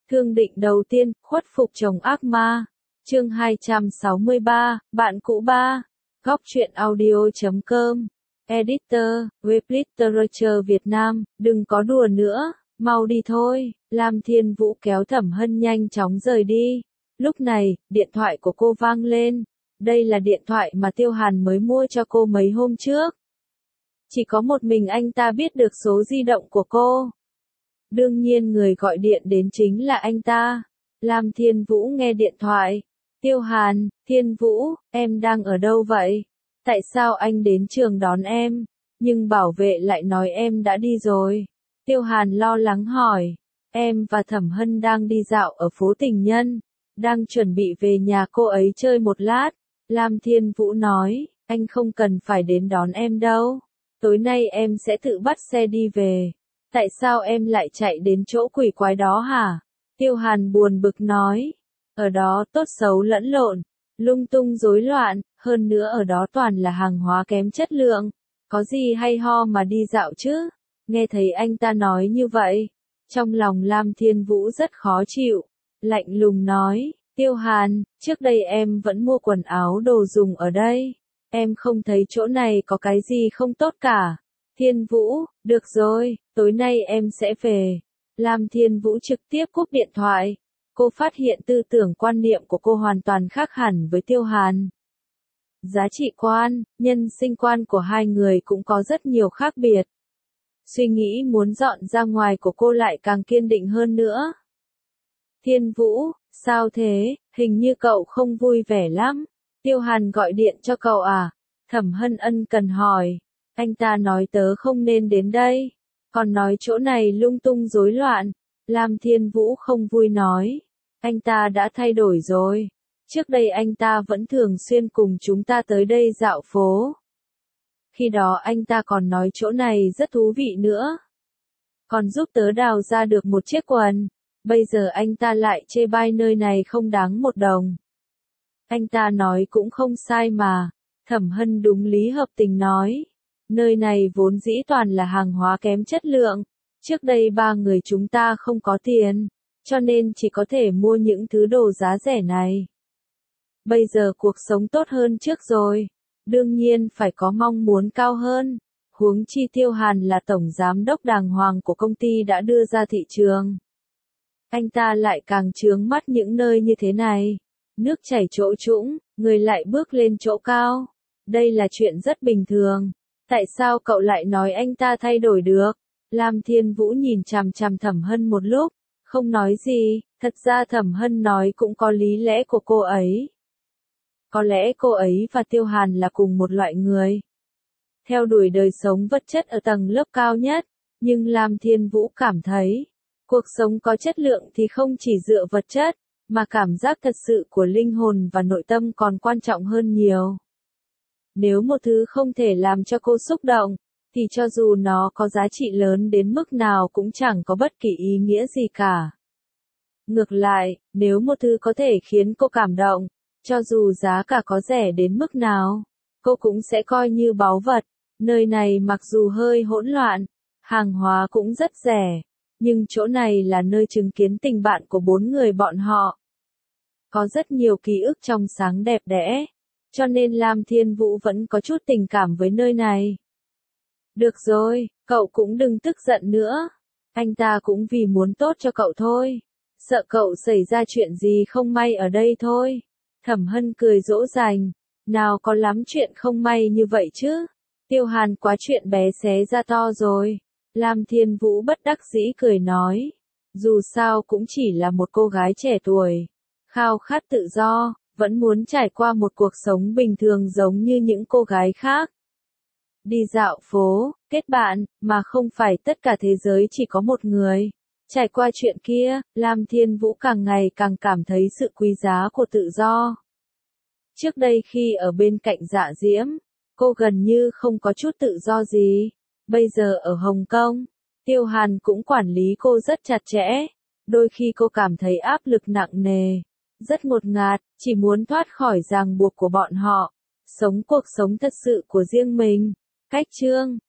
Thương định đầu tiên, khuất phục chồng ác ma. Chương 263, bạn cũ 3. Góc truyện audio.com. Editor, web literature Việt Nam, đừng có đùa nữa, mau đi thôi. Lam Thiên Vũ kéo Thẩm Hân nhanh chóng rời đi. Lúc này, điện thoại của cô vang lên. Đây là điện thoại mà Tiêu Hàn mới mua cho cô mấy hôm trước. Chỉ có một mình anh ta biết được số di động của cô. Đương nhiên người gọi điện đến chính là anh ta. Lam Thiên Vũ nghe điện thoại. Tiêu Hàn, Thiên Vũ, em đang ở đâu vậy? Tại sao anh đến trường đón em? Nhưng bảo vệ lại nói em đã đi rồi. Tiêu Hàn lo lắng hỏi. Em và Thẩm Hân đang đi dạo ở phố Tình Nhân. Đang chuẩn bị về nhà cô ấy chơi một lát. Lam Thiên Vũ nói, anh không cần phải đến đón em đâu. Tối nay em sẽ tự bắt xe đi về. Tại sao em lại chạy đến chỗ quỷ quái đó hả? Tiêu Hàn buồn bực nói. Ở đó tốt xấu lẫn lộn, lung tung rối loạn, hơn nữa ở đó toàn là hàng hóa kém chất lượng. Có gì hay ho mà đi dạo chứ? Nghe thấy anh ta nói như vậy, trong lòng Lam Thiên Vũ rất khó chịu. Lạnh lùng nói, Tiêu Hàn, trước đây em vẫn mua quần áo đồ dùng ở đây. Em không thấy chỗ này có cái gì không tốt cả. Thiên Vũ, được rồi, tối nay em sẽ về. Lam Thiên Vũ trực tiếp cúp điện thoại. Cô phát hiện tư tưởng quan niệm của cô hoàn toàn khác hẳn với Tiêu Hàn. Giá trị quan, nhân sinh quan của hai người cũng có rất nhiều khác biệt. Suy nghĩ muốn dọn ra ngoài của cô lại càng kiên định hơn nữa. Thiên Vũ, sao thế, hình như cậu không vui vẻ lắm. Tiêu Hàn gọi điện cho cậu à? Thẩm Hân ân cần hỏi. Anh ta nói tớ không nên đến đây. Còn nói chỗ này lung tung rối loạn. Lam Thiên Vũ không vui nói. Anh ta đã thay đổi rồi. Trước đây anh ta vẫn thường xuyên cùng chúng ta tới đây dạo phố. Khi đó anh ta còn nói chỗ này rất thú vị nữa. Còn giúp tớ đào ra được một chiếc quần. Bây giờ anh ta lại chê bai nơi này không đáng một đồng. Anh ta nói cũng không sai mà. Thẩm Hân đúng lý hợp tình nói. Nơi này vốn dĩ toàn là hàng hóa kém chất lượng. Trước đây ba người chúng ta không có tiền, cho nên chỉ có thể mua những thứ đồ giá rẻ này. Bây giờ cuộc sống tốt hơn trước rồi. Đương nhiên phải có mong muốn cao hơn. Huống chi Tiêu Hàn là tổng giám đốc đàng hoàng của công ty đã đưa ra thị trường. Anh ta lại càng chướng mắt những nơi như thế này. Nước chảy chỗ trũng, người lại bước lên chỗ cao. Đây là chuyện rất bình thường. Tại sao cậu lại nói anh ta thay đổi được? Lam Thiên Vũ nhìn chằm chằm Thẩm Hân một lúc, không nói gì. Thật ra Thẩm Hân nói cũng có lý lẽ của cô ấy. Có lẽ cô ấy và Tiêu Hàn là cùng một loại người. Theo đuổi đời sống vật chất ở tầng lớp cao nhất, nhưng Lam Thiên Vũ cảm thấy, cuộc sống có chất lượng thì không chỉ dựa vật chất, mà cảm giác thật sự của linh hồn và nội tâm còn quan trọng hơn nhiều. Nếu một thứ không thể làm cho cô xúc động, thì cho dù nó có giá trị lớn đến mức nào cũng chẳng có bất kỳ ý nghĩa gì cả. Ngược lại, nếu một thứ có thể khiến cô cảm động, cho dù giá cả có rẻ đến mức nào, cô cũng sẽ coi như báu vật. Nơi này mặc dù hơi hỗn loạn, hàng hóa cũng rất rẻ, nhưng chỗ này là nơi chứng kiến tình bạn của bốn người bọn họ. Có rất nhiều ký ức trong sáng đẹp đẽ, cho nên Lam Thiên Vũ vẫn có chút tình cảm với nơi này. Được rồi, cậu cũng đừng tức giận nữa. Anh ta cũng vì muốn tốt cho cậu thôi. Sợ cậu xảy ra chuyện gì không may ở đây thôi. Thẩm Hân cười dỗ dành. Nào có lắm chuyện không may như vậy chứ. Tiêu Hàn quá chuyện bé xé ra to rồi. Lam Thiên Vũ bất đắc dĩ cười nói. Dù sao cũng chỉ là một cô gái trẻ tuổi. Khao khát tự do, vẫn muốn trải qua một cuộc sống bình thường giống như những cô gái khác. Đi dạo phố, kết bạn, mà không phải tất cả thế giới chỉ có một người. Trải qua chuyện kia, Lam Thiên Vũ càng ngày càng cảm thấy sự quý giá của tự do. Trước đây khi ở bên cạnh Dạ Diễm, cô gần như không có chút tự do gì. Bây giờ ở Hồng Kông, Tiêu Hàn cũng quản lý cô rất chặt chẽ. Đôi khi cô cảm thấy áp lực nặng nề, rất ngột ngạt, chỉ muốn thoát khỏi ràng buộc của bọn họ. Sống cuộc sống thật sự của riêng mình. Cách chương